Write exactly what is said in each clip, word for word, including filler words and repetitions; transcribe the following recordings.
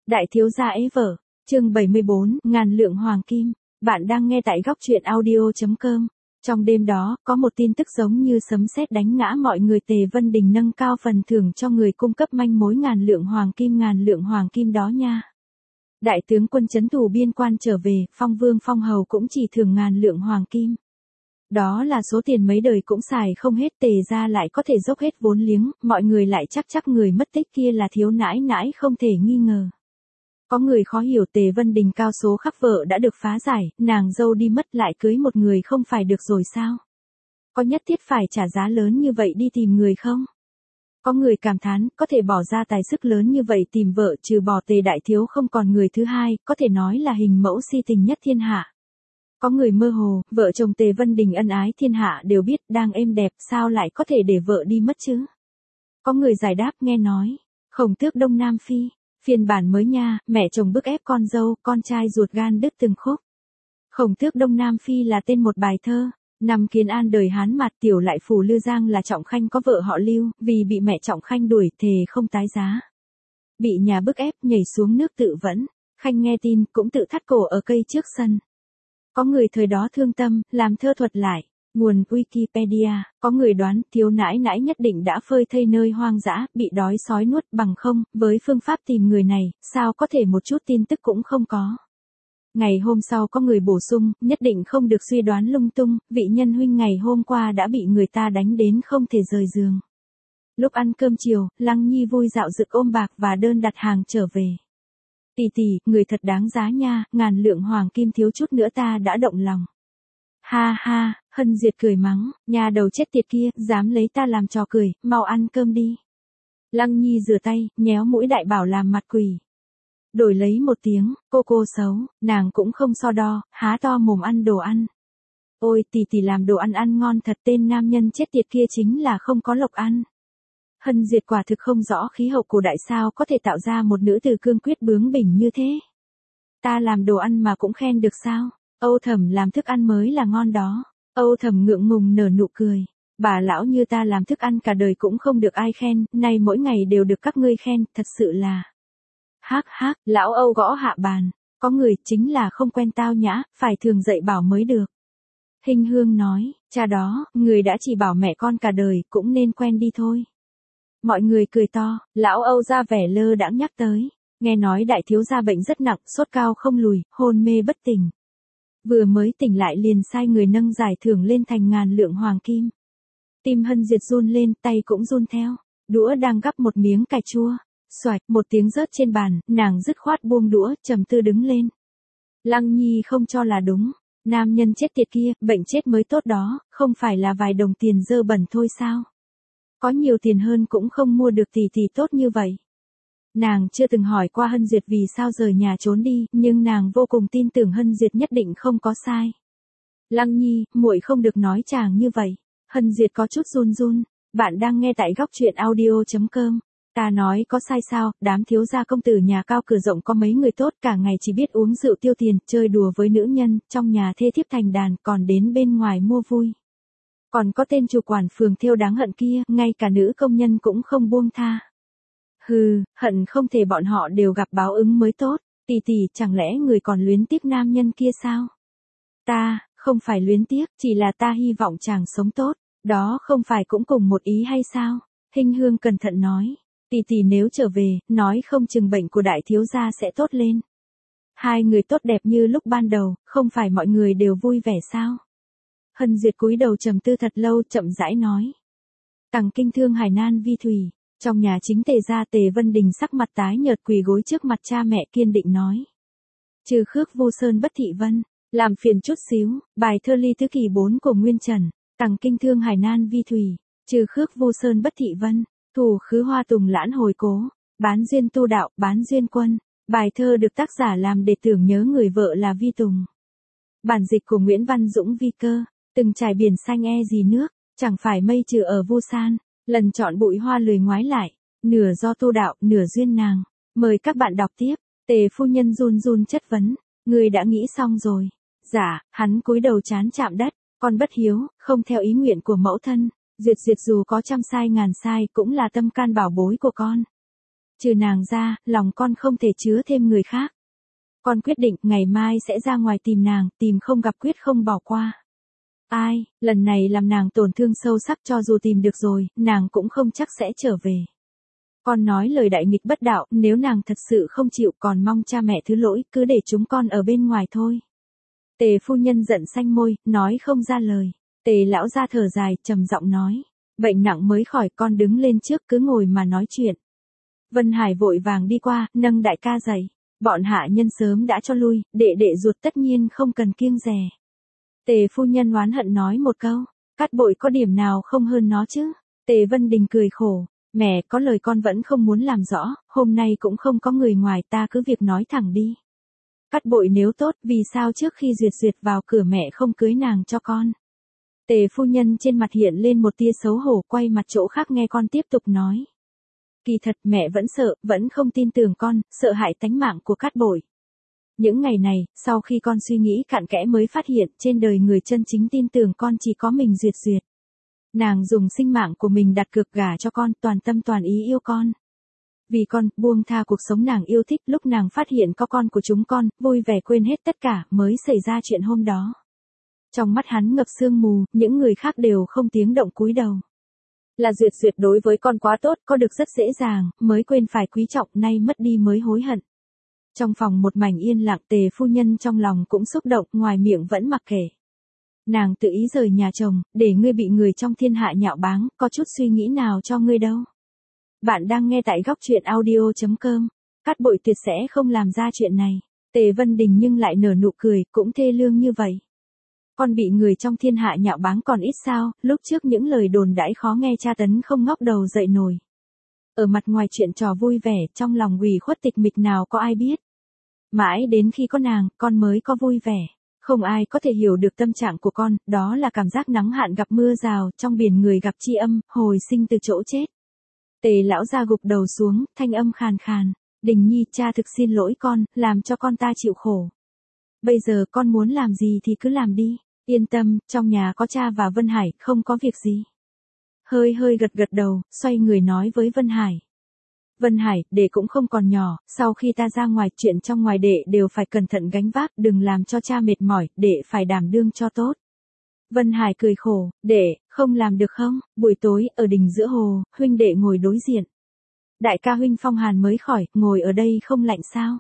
Đại thiếu gia ế vợ, chương bảy mươi bốn, ngàn lượng hoàng kim. Bạn đang nghe tại góc truyện audio.com. Trong đêm đó, có một tin tức giống như sấm sét đánh ngã mọi người. Tề Vân Đình nâng cao phần thưởng cho người cung cấp manh mối ngàn lượng hoàng kim. Ngàn lượng hoàng kim đó nha. Đại tướng quân trấn thủ biên quan trở về, phong vương phong hầu cũng chỉ thưởng ngàn lượng hoàng kim. Đó là số tiền mấy đời cũng xài không hết. Tề ra lại có thể dốc hết vốn liếng, mọi người lại chắc chắc người mất tích kia là thiếu nãi nãi không thể nghi ngờ. Có người khó hiểu, Tề Vân Đình cao số khắc vợ đã được phá giải, nàng dâu đi mất lại cưới một người không phải được rồi sao? Có nhất thiết phải trả giá lớn như vậy đi tìm người không? Có người cảm thán, có thể bỏ ra tài sức lớn như vậy tìm vợ, trừ bỏ Tề đại thiếu không còn người thứ hai, có thể nói là hình mẫu si tình nhất thiên hạ. Có người mơ hồ, vợ chồng Tề Vân Đình ân ái thiên hạ đều biết, đang êm đẹp, sao lại có thể để vợ đi mất chứ? Có người giải đáp, nghe nói, Khổng Tước Đông Nam Phi, phiên bản mới nha, mẹ chồng bức ép con dâu, con trai ruột gan đứt từng khúc. Khổng Tước Đông Nam Phi là tên một bài thơ. Năm Kiến An đời Hán Mạt, tiểu lại phủ Lư Giang là Trọng Khanh có vợ họ Lưu, vì bị mẹ Trọng Khanh đuổi, thề không tái giá. Bị nhà bức ép, nhảy xuống nước tự vẫn. Khanh nghe tin, cũng tự thắt cổ ở cây trước sân. Có người thời đó thương tâm, làm thơ thuật lại. Nguồn Wikipedia, có người đoán thiếu nãi nãi nhất định đã phơi thây nơi hoang dã, bị đói sói nuốt, bằng không, với phương pháp tìm người này, sao có thể một chút tin tức cũng không có. Ngày hôm sau có người bổ sung, nhất định không được suy đoán lung tung, vị nhân huynh ngày hôm qua đã bị người ta đánh đến không thể rời giường. Lúc ăn cơm chiều, Lăng Nhi vui dạo dực ôm bạc và đơn đặt hàng trở về. Tỷ tỷ, người thật đáng giá nha, ngàn lượng hoàng kim thiếu chút nữa ta đã động lòng. Ha ha, Hân Diệt cười mắng, nhà đầu chết tiệt kia, dám lấy ta làm trò cười, mau ăn cơm đi. Lăng Nhi rửa tay, nhéo mũi đại bảo làm mặt quỷ. Đổi lấy một tiếng, cô cô xấu, nàng cũng không so đo, há to mồm ăn đồ ăn. Ôi tỷ tỷ làm đồ ăn ăn ngon thật, tên nam nhân chết tiệt kia chính là không có lộc ăn. Hân Diệt quả thực không rõ khí hậu cổ đại sao có thể tạo ra một nữ từ cương quyết bướng bỉnh như thế. Ta làm đồ ăn mà cũng khen được sao? Âu Thẩm làm thức ăn mới là ngon đó. Âu Thẩm ngượng ngùng nở nụ cười. Bà lão như ta làm thức ăn cả đời cũng không được ai khen, nay mỗi ngày đều được các ngươi khen, thật sự là. Hác hác, lão Âu gõ hạ bàn. Có người chính là không quen tao nhã, phải thường dạy bảo mới được. Hình Hương nói, cha đó, người đã chỉ bảo mẹ con cả đời, cũng nên quen đi thôi. Mọi người cười to, lão Âu ra vẻ lơ đãng nhắc tới. Nghe nói đại thiếu gia bệnh rất nặng, sốt cao không lùi, hôn mê bất tỉnh. Vừa mới tỉnh lại liền sai người nâng giải thưởng lên thành ngàn lượng hoàng kim. Tim Hân Diệt run lên, tay cũng run theo. Đũa đang gắp một miếng cà chua. Xoạch, một tiếng rớt trên bàn, nàng dứt khoát buông đũa, trầm tư đứng lên. Lăng Nhi không cho là đúng. Nam nhân chết tiệt kia, bệnh chết mới tốt đó, không phải là vài đồng tiền dơ bẩn thôi sao? Có nhiều tiền hơn cũng không mua được tỷ tỷ tốt như vậy. Nàng chưa từng hỏi qua Hân Diệt vì sao rời nhà trốn đi, nhưng nàng vô cùng tin tưởng Hân Diệt nhất định không có sai. Lăng Nhi, muội không được nói chàng như vậy. Hân Diệt có chút run run. Bạn đang nghe tại góc truyện audio.com. Ta nói có sai sao, đám thiếu gia công tử nhà cao cửa rộng có mấy người tốt, cả ngày chỉ biết uống rượu tiêu tiền, chơi đùa với nữ nhân, trong nhà thê thiếp thành đàn, còn đến bên ngoài mua vui. Còn có tên chủ quản phường thêu đáng hận kia, ngay cả nữ công nhân cũng không buông tha. Hừ, hận không thể bọn họ đều gặp báo ứng mới tốt. Tỷ tỷ, chẳng lẽ người còn luyến tiếc nam nhân kia sao? Ta, không phải luyến tiếc, chỉ là ta hy vọng chàng sống tốt. Đó không phải cũng cùng một ý hay sao? Hình Hương cẩn thận nói. Tỷ tỷ nếu trở về, nói không chừng bệnh của đại thiếu gia sẽ tốt lên. Hai người tốt đẹp như lúc ban đầu, không phải mọi người đều vui vẻ sao? Hân Diệt cúi đầu trầm tư thật lâu, chậm rãi nói. Tằng kinh thương hải nan vi thủy. Trong nhà chính Tề gia, Tề Vân Đình sắc mặt tái nhợt quỳ gối trước mặt cha mẹ kiên định nói. Trừ khước Vu Sơn bất thị vân, làm phiền chút xíu, bài thơ ly thứ kỳ bốn của Nguyên Trần. Tằng kinh thương hải nan vi thủy, trừ khước Vu Sơn bất thị vân, thủ khứ hoa tùng lãn hồi cố, bán duyên tu đạo, bán duyên quân. Bài thơ được tác giả làm để tưởng nhớ người vợ là Vi Tùng. Bản dịch của Nguyễn Văn Dũng Vi Cơ, từng trải biển xanh e gì nước, chẳng phải mây trừ ở Vu San. Lần chọn bụi hoa lười ngoái lại, nửa do tu đạo, nửa duyên nàng. Mời các bạn đọc tiếp. Tề phu nhân run run chất vấn, người đã nghĩ xong rồi. Dạ, hắn cúi đầu chán chạm đất, con bất hiếu, không theo ý nguyện của mẫu thân. Duyệt Duyệt dù có trăm sai ngàn sai cũng là tâm can bảo bối của con. Trừ nàng ra, lòng con không thể chứa thêm người khác. Con quyết định ngày mai sẽ ra ngoài tìm nàng, tìm không gặp quyết không bỏ qua. Ai, lần này làm nàng tổn thương sâu sắc, cho dù tìm được rồi, nàng cũng không chắc sẽ trở về. Con nói lời đại nghịch bất đạo, nếu nàng thật sự không chịu còn mong cha mẹ thứ lỗi, cứ để chúng con ở bên ngoài thôi. Tề phu nhân giận xanh môi, nói không ra lời. Tề lão ra thở dài, trầm giọng nói. Bệnh nặng mới khỏi, con đứng lên trước, cứ ngồi mà nói chuyện. Vân Hải vội vàng đi qua, nâng đại ca dậy. Bọn hạ nhân sớm đã cho lui, đệ đệ ruột tất nhiên không cần kiêng dè. Tề phu nhân oán hận nói một câu, Cát Bội có điểm nào không hơn nó chứ? Tề Vân Đình cười khổ, mẹ có lời con vẫn không muốn làm rõ, hôm nay cũng không có người ngoài, ta cứ việc nói thẳng đi. Cát Bội nếu tốt, vì sao trước khi duyệt duyệt vào cửa mẹ không cưới nàng cho con? Tề phu nhân trên mặt hiện lên một tia xấu hổ, quay mặt chỗ khác nghe con tiếp tục nói. Kỳ thật mẹ vẫn sợ, vẫn không tin tưởng con, sợ hại tánh mạng của Cát Bội. Những ngày này, sau khi con suy nghĩ cặn kẽ mới phát hiện trên đời người chân chính tin tưởng con chỉ có mình duyệt duyệt. Nàng dùng sinh mạng của mình đặt cược gả cho con, toàn tâm toàn ý yêu con. Vì con, buông tha cuộc sống nàng yêu thích, lúc nàng phát hiện có con của chúng con, vui vẻ quên hết tất cả, mới xảy ra chuyện hôm đó. Trong mắt hắn ngập sương mù, những người khác đều không tiếng động cúi đầu. Là duyệt duyệt đối với con quá tốt, có được rất dễ dàng, mới quên phải quý trọng, nay mất đi mới hối hận. Trong phòng một mảnh yên lặng, Tề phu nhân trong lòng cũng xúc động, ngoài miệng vẫn mặc kệ. Nàng tự ý rời nhà chồng, để ngươi bị người trong thiên hạ nhạo báng, có chút suy nghĩ nào cho ngươi đâu. Bạn đang nghe tại góc truyện audio chấm com. Cát Bội tuyệt sẽ không làm ra chuyện này. Tề Vân Đình nhưng lại nở nụ cười, cũng thê lương như vậy. Con bị người trong thiên hạ nhạo báng còn ít sao, lúc trước những lời đồn đãi khó nghe tra tấn không ngóc đầu dậy nổi. Ở mặt ngoài chuyện trò vui vẻ, trong lòng ủy khuất tịch mịch nào có ai biết. Mãi đến khi có nàng, con mới có vui vẻ. Không ai có thể hiểu được tâm trạng của con, đó là cảm giác nắng hạn gặp mưa rào, trong biển người gặp tri âm, hồi sinh từ chỗ chết. Tề lão ra gục đầu xuống, thanh âm khàn khàn. Đình Nhi, cha thực xin lỗi con, làm cho con ta chịu khổ. Bây giờ con muốn làm gì thì cứ làm đi. Yên tâm, trong nhà có cha và Vân Hải, không có việc gì. Hơi hơi gật gật đầu, xoay người nói với Vân Hải. Vân Hải, đệ cũng không còn nhỏ, sau khi ta ra ngoài, chuyện trong ngoài đệ đều phải cẩn thận gánh vác, đừng làm cho cha mệt mỏi, đệ phải đảm đương cho tốt. Vân Hải cười khổ, đệ, không làm được không? Buổi tối, ở đình giữa hồ, huynh đệ ngồi đối diện. Đại ca huynh phong hàn mới khỏi, ngồi ở đây không lạnh sao?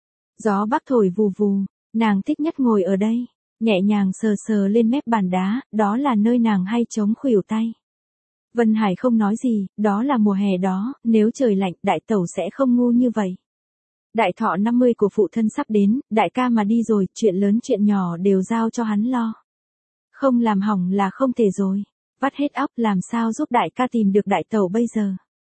Gió bắc thổi vù vù, nàng thích nhất ngồi ở đây. Nhẹ nhàng sờ sờ lên mép bàn đá, đó là nơi nàng hay chống khuỷu tay. Vân Hải không nói gì, đó là mùa hè đó, nếu trời lạnh, đại tẩu sẽ không ngu như vậy. Đại thọ năm mươi của phụ thân sắp đến, đại ca mà đi rồi, chuyện lớn chuyện nhỏ đều giao cho hắn lo. Không làm hỏng là không thể rồi. Vắt hết óc làm sao giúp đại ca tìm được đại tẩu bây giờ.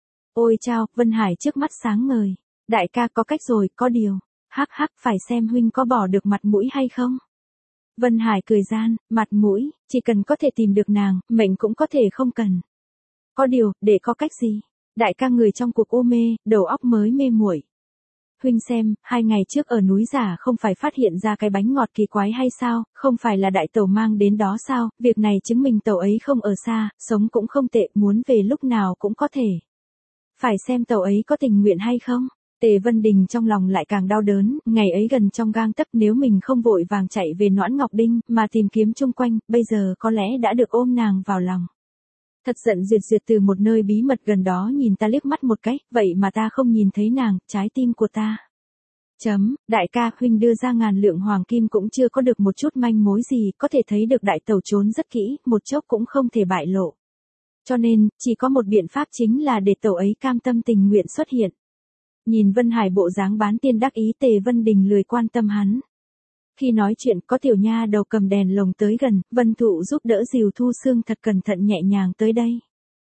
Ôi chao, Vân Hải trước mắt sáng ngời. Đại ca có cách rồi, có điều. Hắc hắc, phải xem huynh có bỏ được mặt mũi hay không. Vân Hải cười gian, mặt mũi, chỉ cần có thể tìm được nàng, mệnh cũng có thể không cần. Có điều, để có cách gì? Đại ca người trong cuộc ô mê, đầu óc mới mê muội. Huynh xem, hai ngày trước ở núi giả không phải phát hiện ra cái bánh ngọt kỳ quái hay sao, không phải là đại tẩu mang đến đó sao, việc này chứng minh tẩu ấy không ở xa, sống cũng không tệ, muốn về lúc nào cũng có thể. Phải xem tẩu ấy có tình nguyện hay không. Tề Vân Đình trong lòng lại càng đau đớn, ngày ấy gần trong gang tấc, nếu mình không vội vàng chạy về Noãn Ngọc Đinh, mà tìm kiếm chung quanh, bây giờ có lẽ đã được ôm nàng vào lòng. Thật giận duyệt duyệt từ một nơi bí mật gần đó nhìn ta liếc mắt một cái, vậy mà ta không nhìn thấy nàng, trái tim của ta. Chấm, đại ca, huynh đưa ra ngàn lượng hoàng kim cũng chưa có được một chút manh mối gì, có thể thấy được đại tẩu trốn rất kỹ, một chốc cũng không thể bại lộ. Cho nên, chỉ có một biện pháp chính là để tẩu ấy cam tâm tình nguyện xuất hiện. Nhìn Vân Hải bộ dáng bán tiên đắc ý, Tề Vân Đình lười quan tâm hắn. Khi nói chuyện có tiểu nha đầu cầm đèn lồng tới gần, Vân Thụ giúp đỡ dìu Thu Sương thật cẩn thận nhẹ nhàng tới đây.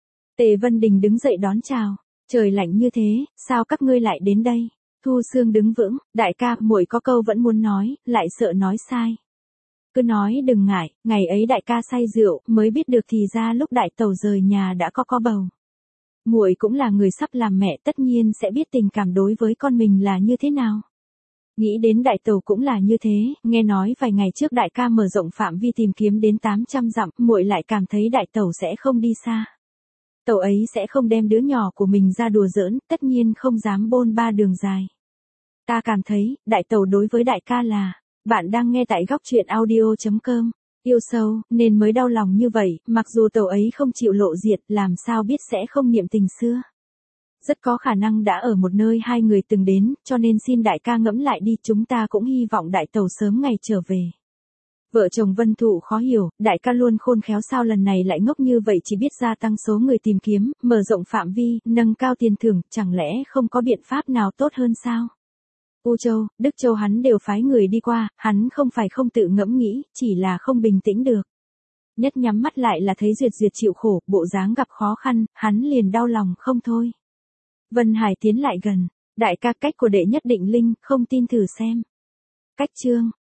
Tề Vân Đình đứng dậy đón chào, trời lạnh như thế, sao các ngươi lại đến đây? Thu Sương đứng vững, đại ca, muội có câu vẫn muốn nói, lại sợ nói sai. Cứ nói đừng ngại, ngày ấy đại ca say rượu, mới biết được thì ra lúc đại tẩu rời nhà đã có có bầu. Muội cũng là người sắp làm mẹ, tất nhiên sẽ biết tình cảm đối với con mình là như thế nào. Nghĩ đến đại tẩu cũng là như thế, nghe nói vài ngày trước đại ca mở rộng phạm vi tìm kiếm đến tám trăm dặm, muội lại cảm thấy đại tẩu sẽ không đi xa. Cậu ấy sẽ không đem đứa nhỏ của mình ra đùa giỡn, tất nhiên không dám bôn ba đường dài. Ta cảm thấy, đại tẩu đối với đại ca là, bạn đang nghe tại góc truyện audio chấm com. Yêu sâu, nên mới đau lòng như vậy, mặc dù tàu ấy không chịu lộ diện, làm sao biết sẽ không niệm tình xưa. Rất có khả năng đã ở một nơi hai người từng đến, cho nên xin đại ca ngẫm lại đi, chúng ta cũng hy vọng đại tàu sớm ngày trở về. Vợ chồng Vân Thụ khó hiểu, đại ca luôn khôn khéo sao lần này lại ngốc như vậy, chỉ biết gia tăng số người tìm kiếm, mở rộng phạm vi, nâng cao tiền thưởng, chẳng lẽ không có biện pháp nào tốt hơn sao? U Châu, Đức Châu hắn đều phái người đi qua, hắn không phải không tự ngẫm nghĩ, chỉ là không bình tĩnh được. Nhất nhắm mắt lại là thấy Duyệt Duyệt chịu khổ, bộ dáng gặp khó khăn, hắn liền đau lòng không thôi. Vân Hải tiến lại gần, đại ca cách của đệ nhất định linh, không tin thử xem. Cách chương,